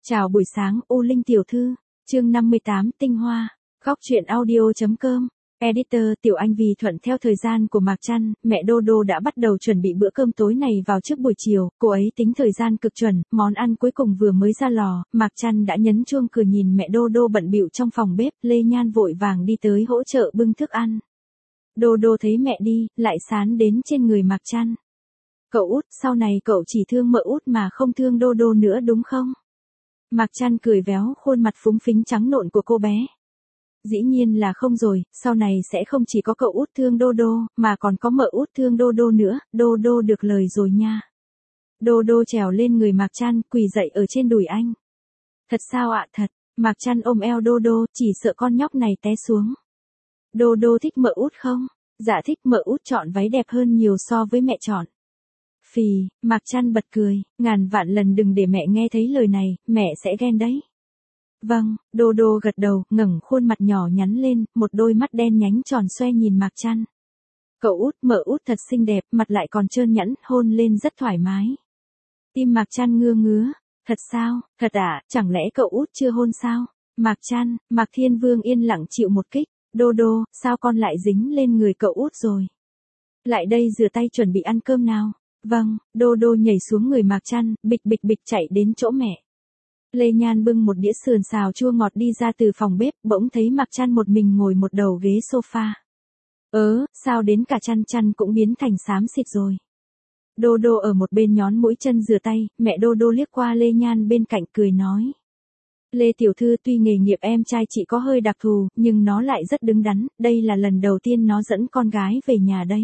Chào buổi sáng, U Linh tiểu thư, chương 58, tinh hoa, góc truyện audio.com, editor Tiểu Anh. Vì thuận theo thời gian của Mạc Trăn, mẹ Đô Đô đã bắt đầu chuẩn bị bữa cơm tối này vào trước buổi chiều, cô ấy tính thời gian cực chuẩn, món ăn cuối cùng vừa mới ra lò, Mạc Trăn đã nhấn chuông cửa. Nhìn mẹ Đô Đô bận bịu trong phòng bếp, Lê Nhan vội vàng đi tới hỗ trợ bưng thức ăn. Đô Đô thấy mẹ đi, lại sán đến trên người Mạc Trăn. Cậu út, sau này cậu chỉ thương mợ út mà không thương Đô Đô nữa đúng không? Mạc Trăn cười véo khuôn mặt phúng phính trắng nộn của cô bé. Dĩ nhiên là không rồi, sau này sẽ không chỉ có cậu út thương Đô Đô, mà còn có mợ út thương Đô Đô nữa, Đô Đô được lời rồi nha. Đô Đô trèo lên người Mạc Trăn, quỳ dậy ở trên đùi anh. Thật sao ạ? Thật. Mạc Trăn ôm eo Đô Đô, chỉ sợ con nhóc này té xuống. Đô Đô thích mợ út không? Dạ thích, mợ út chọn váy đẹp hơn nhiều so với mẹ chọn. Phì, Mạc Trăn bật cười, ngàn vạn lần đừng để mẹ nghe thấy lời này, mẹ sẽ ghen đấy. Vâng, Đô Đô gật đầu, ngẩng khuôn mặt nhỏ nhắn lên, một đôi mắt đen nhánh tròn xoe nhìn Mạc Trăn. Cậu út, mợ út thật xinh đẹp, mặt lại còn trơn nhẵn, hôn lên rất thoải mái. Tim Mạc Trăn ngứa ngứa, thật sao, thật à, chẳng lẽ cậu út chưa hôn sao? Mạc Trăn, Mạc Thiên Vương yên lặng chịu một kích, Đô Đô, sao con lại dính lên người cậu út rồi? Lại đây rửa tay chuẩn bị ăn cơm nào. Vâng, Đô Đô nhảy xuống người Mạc Trăn, bịch bịch bịch chạy đến chỗ mẹ. Lê Nhan bưng một đĩa sườn xào chua ngọt đi ra từ phòng bếp, bỗng thấy Mạc Trăn một mình ngồi một đầu ghế sofa. Sao đến cả Trăn cũng biến thành xám xịt rồi. Đô Đô ở một bên nhón mũi chân rửa tay, mẹ Đô Đô liếc qua Lê Nhan bên cạnh cười nói. Lê tiểu thư, tuy nghề nghiệp em trai chị có hơi đặc thù, nhưng nó lại rất đứng đắn, đây là lần đầu tiên nó dẫn con gái về nhà đấy.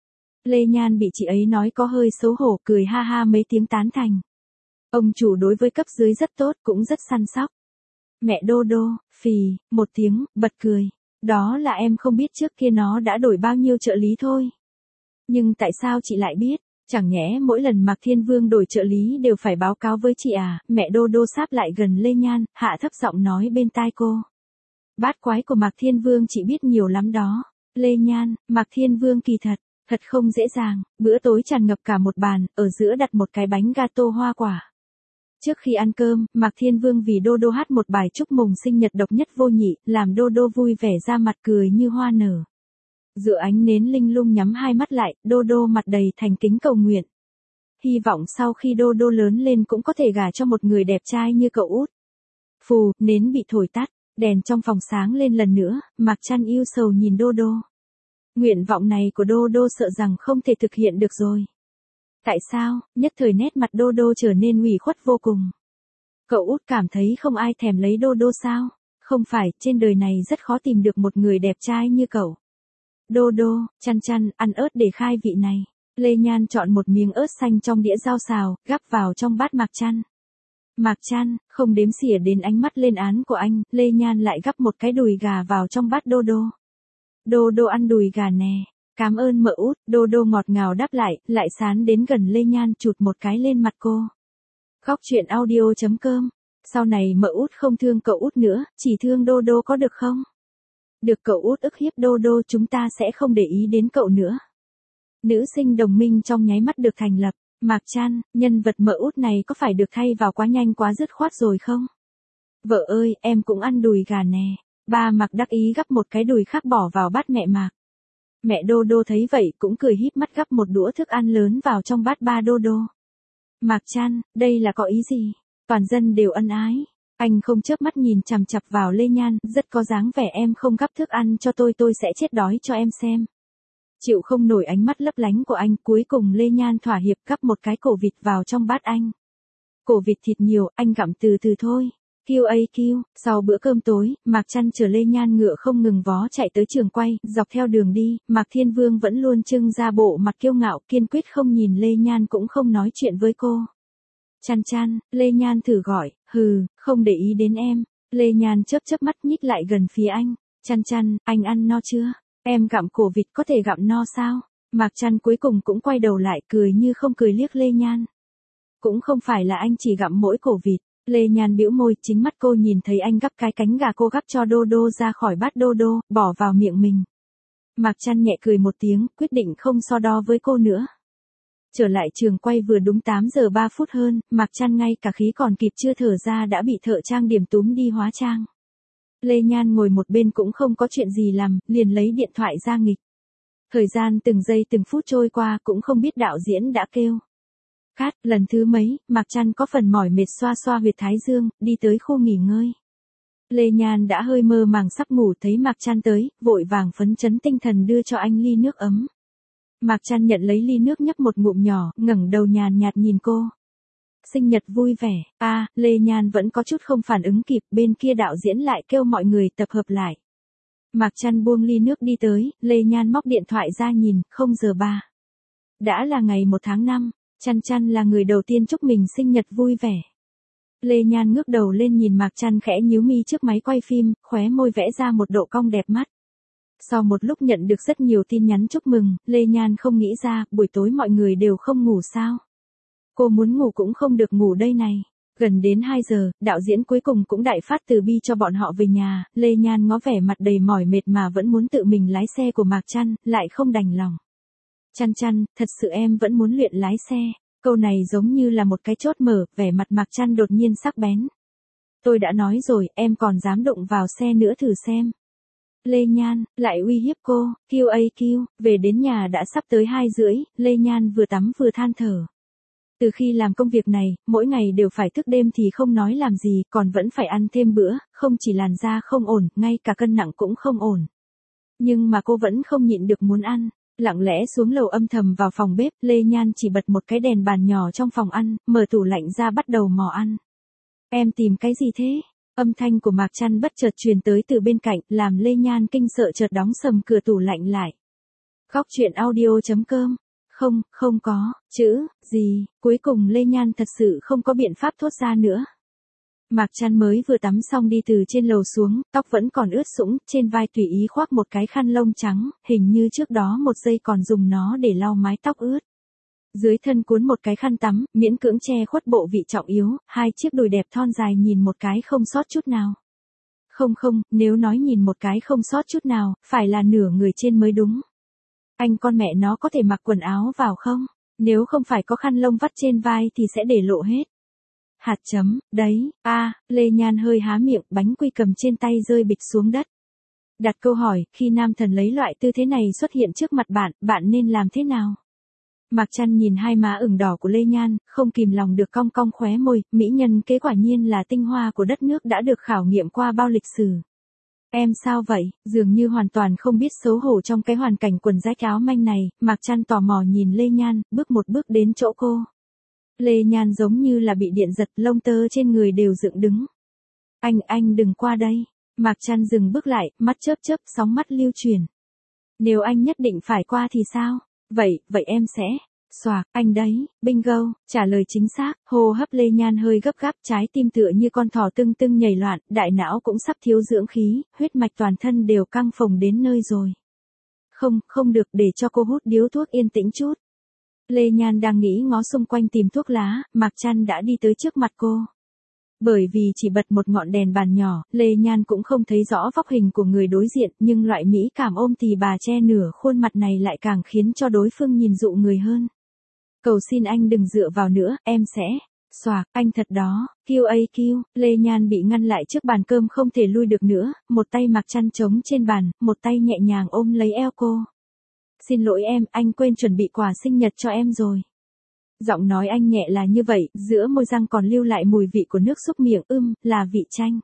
Lê Nhan bị chị ấy nói có hơi xấu hổ, cười ha ha mấy tiếng tán thành. Ông chủ đối với cấp dưới rất tốt, cũng rất săn sóc. Mẹ Đô Đô, phì, một tiếng, bật cười. Đó là em không biết trước kia nó đã đổi bao nhiêu trợ lý thôi. Nhưng tại sao chị lại biết? Chẳng nhẽ mỗi lần Mạc Thiên Vương đổi trợ lý đều phải báo cáo với chị à? Mẹ Đô Đô sáp lại gần Lê Nhan, hạ thấp giọng nói bên tai cô. Bát quái của Mạc Thiên Vương chị biết nhiều lắm đó. Lê Nhan, Mạc Thiên Vương kỳ thật không dễ dàng. Bữa tối tràn ngập cả một bàn, ở giữa đặt một cái bánh gato hoa quả. Trước khi ăn cơm, Mạc Thiên Vương vì Đô Đô hát một bài chúc mừng sinh nhật độc nhất vô nhị, làm Đô Đô vui vẻ ra mặt cười như hoa nở. Dựa ánh nến linh lung nhắm hai mắt lại, Đô Đô mặt đầy thành kính cầu nguyện. Hy vọng sau khi Đô Đô lớn lên cũng có thể gả cho một người đẹp trai như cậu út. Phù, nến bị thổi tắt, đèn trong phòng sáng lên lần nữa, Mạc Trăn yêu sầu nhìn Đô Đô. Nguyện vọng này của Đô Đô sợ rằng không thể thực hiện được rồi. Tại sao? Nhất thời nét mặt Đô Đô trở nên ủy khuất vô cùng. Cậu út cảm thấy không ai thèm lấy Đô Đô sao? Không phải, trên đời này rất khó tìm được một người đẹp trai như cậu. Đô Đô, Trăn, ăn ớt để khai vị này. Lê Nhan chọn một miếng ớt xanh trong đĩa rau xào, gắp vào trong bát Mạc Trăn. Mạc Trăn, không đếm xỉa đến ánh mắt lên án của anh, Lê Nhan lại gắp một cái đùi gà vào trong bát Đô Đô. Đô Đô ăn đùi gà nè. Cảm ơn mợ út, Đô Đô ngọt ngào đáp lại sán đến gần Lê Nhan chụt một cái lên mặt cô. Góc truyện audio.com. Sau này mợ út không thương cậu út nữa, chỉ thương Đô Đô có được không? Được, cậu út ức hiếp Đô Đô, chúng ta sẽ không để ý đến cậu nữa. Nữ sinh đồng minh trong nháy mắt được thành lập. Mạc Trăn, nhân vật mợ út này có phải được thay vào quá nhanh quá dứt khoát rồi không? Vợ ơi, em cũng ăn đùi gà nè. Ba Mạc đắc ý gắp một cái đùi khác bỏ vào bát mẹ Mạc. Mẹ Đô Đô thấy vậy cũng cười híp mắt gắp một đũa thức ăn lớn vào trong bát ba Đô Đô. Mạc Trăn, đây là có ý gì? Toàn dân đều ân ái. Anh không chớp mắt nhìn chằm chằm vào Lê Nhan, rất có dáng vẻ em không gắp thức ăn cho tôi sẽ chết đói cho em xem. Chịu không nổi ánh mắt lấp lánh của anh, cuối cùng Lê Nhan thỏa hiệp gắp một cái cổ vịt vào trong bát anh. Cổ vịt thịt nhiều, anh gặm từ từ thôi. QAQ, sau bữa cơm tối, Mạc Trăn chở Lê Nhan ngựa không ngừng vó chạy tới trường quay, dọc theo đường đi, Mạc Thiên Vương vẫn luôn trưng ra bộ mặt kiêu ngạo, kiên quyết không nhìn Lê Nhan cũng không nói chuyện với cô. Trăn, Lê Nhan thử gọi, không để ý đến em. Lê Nhan chớp mắt nhích lại gần phía anh. Trăn, anh ăn no chưa? Em gặm cổ vịt có thể gặm no sao? Mạc Trăn cuối cùng cũng quay đầu lại cười như không cười liếc Lê Nhan. Cũng không phải là anh chỉ gặm mỗi cổ vịt. Lê Nhan bĩu môi, chính mắt cô nhìn thấy anh gắp cái cánh gà cô gắp cho Đô Đô ra khỏi bát Đô Đô, bỏ vào miệng mình. Mạc Trăn nhẹ cười một tiếng, quyết định không so đo với cô nữa. Trở lại trường quay vừa đúng 8 giờ 3 phút hơn, Mạc Trăn ngay cả khí còn kịp chưa thở ra đã bị thợ trang điểm túm đi hóa trang. Lê Nhan ngồi một bên cũng không có chuyện gì làm, liền lấy điện thoại ra nghịch. Thời gian từng giây từng phút trôi qua cũng không biết đạo diễn đã kêu. Cát, lần thứ mấy, Mạc Trăn có phần mỏi mệt xoa xoa huyệt thái dương, đi tới khu nghỉ ngơi. Lê Nhan đã hơi mơ màng sắp ngủ thấy Mạc Trăn tới, vội vàng phấn chấn tinh thần đưa cho anh ly nước ấm. Mạc Trăn nhận lấy ly nước nhấp một ngụm nhỏ, ngẩng đầu nhàn nhạt nhìn cô. Sinh nhật vui vẻ, Lê Nhan vẫn có chút không phản ứng kịp, bên kia đạo diễn lại kêu mọi người tập hợp lại. Mạc Trăn buông ly nước đi tới, Lê Nhan móc điện thoại ra nhìn, 0 giờ 3. Đã là ngày 1 tháng 5, Trăn là người đầu tiên chúc mình sinh nhật vui vẻ. Lê Nhan ngước đầu lên nhìn Mạc Trăn khẽ nhíu mi trước máy quay phim, khóe môi vẽ ra một độ cong đẹp mắt. Sau một lúc nhận được rất nhiều tin nhắn chúc mừng, Lê Nhan không nghĩ ra, buổi tối mọi người đều không ngủ sao. Cô muốn ngủ cũng không được ngủ đây này. Gần đến 2 giờ, đạo diễn cuối cùng cũng đại phát từ bi cho bọn họ về nhà, Lê Nhan ngó vẻ mặt đầy mỏi mệt mà vẫn muốn tự mình lái xe của Mạc Trăn, lại không đành lòng. Trăn, thật sự em vẫn muốn luyện lái xe. Câu này giống như là một cái chốt mở, vẻ mặt Mạc Trăn đột nhiên sắc bén. Tôi đã nói rồi, em còn dám đụng vào xe nữa thử xem. Lê Nhan, lại uy hiếp cô, QAQ, về đến nhà đã sắp tới 2 rưỡi, Lê Nhan vừa tắm vừa than thở. Từ khi làm công việc này, mỗi ngày đều phải thức đêm thì không nói làm gì, còn vẫn phải ăn thêm bữa, không chỉ làn da không ổn, ngay cả cân nặng cũng không ổn. Nhưng mà cô vẫn không nhịn được muốn ăn. Lặng lẽ xuống lầu âm thầm vào phòng bếp, Lê Nhan chỉ bật một cái đèn bàn nhỏ trong phòng ăn, mở tủ lạnh ra bắt đầu mò ăn. Em tìm cái gì thế? Âm thanh của Mạc Trăn bất chợt truyền tới từ bên cạnh, làm Lê Nhan kinh sợ chợt đóng sầm cửa tủ lạnh lại. Góc truyện audio.com. Không có, chữ, gì, cuối cùng Lê Nhan thật sự không có biện pháp thốt ra nữa. Mạc Trăn mới vừa tắm xong đi từ trên lầu xuống, tóc vẫn còn ướt sũng, trên vai tùy ý khoác một cái khăn lông trắng, hình như trước đó một giây còn dùng nó để lau mái tóc ướt. Dưới thân cuốn một cái khăn tắm, miễn cưỡng che khuất bộ vị trọng yếu, 2 chiếc đùi đẹp thon dài nhìn một cái không sót chút nào. Không, nếu nói nhìn một cái không sót chút nào, phải là nửa người trên mới đúng. Anh con mẹ nó có thể mặc quần áo vào không? Nếu không phải có khăn lông vắt trên vai thì sẽ để lộ hết. Hạt chấm, đấy, Lê Nhan hơi há miệng, bánh quy cầm trên tay rơi bịch xuống đất. Đặt câu hỏi, khi nam thần lấy loại tư thế này xuất hiện trước mặt bạn nên làm thế nào? Mạc Trăn nhìn hai má ửng đỏ của Lê Nhan, không kìm lòng được cong cong khóe môi, mỹ nhân kế quả nhiên là tinh hoa của đất nước đã được khảo nghiệm qua bao lịch sử. Em sao vậy, dường như hoàn toàn không biết xấu hổ trong cái hoàn cảnh quần rách áo manh này, Mạc Trăn tò mò nhìn Lê Nhan, bước một bước đến chỗ cô. Lê Nhan giống như là bị điện giật, lông tơ trên người đều dựng đứng. Anh đừng qua đây. Mạc Trăn dừng bước lại, mắt chớp, sóng mắt lưu chuyển. Nếu anh nhất định phải qua thì sao? Vậy em sẽ. Xoạc, anh đấy, bingo, trả lời chính xác, hô hấp Lê Nhan hơi gấp gáp, trái tim tựa như con thỏ tưng nhảy loạn, đại não cũng sắp thiếu dưỡng khí, huyết mạch toàn thân đều căng phồng đến nơi rồi. Không được, để cho cô hút điếu thuốc yên tĩnh chút. Lê Nhan đang nghĩ ngó xung quanh tìm thuốc lá, Mạc Trăn đã đi tới trước mặt cô. Bởi vì chỉ bật một ngọn đèn bàn nhỏ, Lê Nhan cũng không thấy rõ vóc hình của người đối diện, nhưng loại mỹ cảm ôm tì bà che nửa khuôn mặt này lại càng khiến cho đối phương nhìn dụ người hơn. Cầu xin anh đừng dựa vào nữa, em sẽ. Xoạc, anh thật đó, QAQ, Lê Nhan bị ngăn lại trước bàn cơm không thể lui được nữa, một tay Mạc Trăn trống trên bàn, một tay nhẹ nhàng ôm lấy eo cô. Xin lỗi em, anh quên chuẩn bị quà sinh nhật cho em rồi. Giọng nói anh nhẹ là như vậy, giữa môi răng còn lưu lại mùi vị của nước súc miệng, là vị chanh.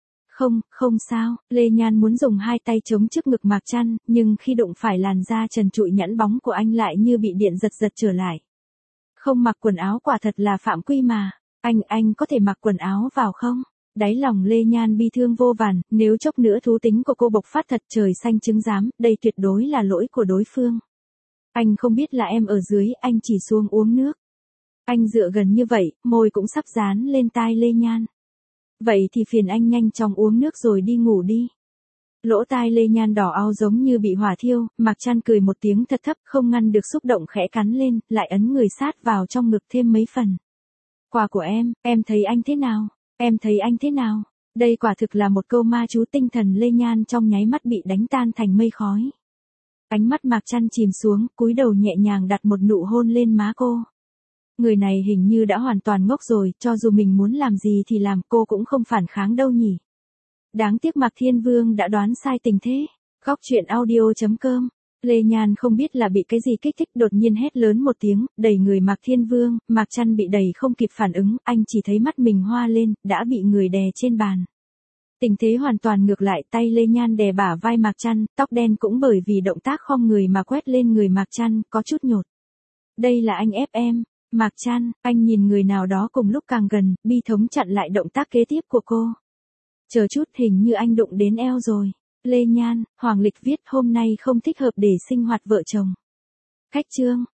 Không sao, Lê Nhan muốn dùng 2 tay chống trước ngực Mạc Trăn, nhưng khi đụng phải làn da trần trụi nhẵn bóng của anh lại như bị điện giật trở lại. Không mặc quần áo quả thật là phạm quy mà, anh có thể mặc quần áo vào không? Đáy lòng Lê Nhan bi thương vô vàn, nếu chốc nữa thú tính của cô bộc phát thật trời xanh chứng giám, đây tuyệt đối là lỗi của đối phương. Anh không biết là em ở dưới, anh chỉ xuống uống nước. Anh dựa gần như vậy, môi cũng sắp dán lên tai Lê Nhan. Vậy thì phiền anh nhanh chóng uống nước rồi đi ngủ đi. Lỗ tai Lê Nhan đỏ ao giống như bị hỏa thiêu, Mạc Trăn cười một tiếng thật thấp, không ngăn được xúc động khẽ cắn lên, lại ấn người sát vào trong ngực thêm mấy phần. Quà của em thấy anh thế nào? Em thấy anh thế nào? Đây quả thực là một câu ma chú tinh thần, Lê Nhan trong nháy mắt bị đánh tan thành mây khói. Ánh mắt Mạc Trăn chìm xuống, cúi đầu nhẹ nhàng đặt một nụ hôn lên má cô. Người này hình như đã hoàn toàn ngốc rồi, cho dù mình muốn làm gì thì làm, cô cũng không phản kháng đâu nhỉ. Đáng tiếc Mạc Thiên Vương đã đoán sai tình thế. Góc truyện audio.com. Lê Nhan không biết là bị cái gì kích thích, đột nhiên hét lớn một tiếng, đẩy người Mạc Thiên Vương. Mạc Trăn bị đẩy không kịp phản ứng, anh chỉ thấy mắt mình hoa lên, đã bị người đè trên bàn. Tình thế hoàn toàn ngược lại, tay Lê Nhan đè bả vai Mạc Trăn, tóc đen cũng bởi vì động tác khom người mà quét lên người Mạc Trăn, có chút nhột. Đây là anh ép em. Mạc Trăn, anh nhìn người nào đó cùng lúc càng gần, bi thống chặn lại động tác kế tiếp của cô. Chờ chút, hình như anh đụng đến eo rồi. Lê Nhan, Hoàng Lịch viết hôm nay không thích hợp để sinh hoạt vợ chồng. Khách chương.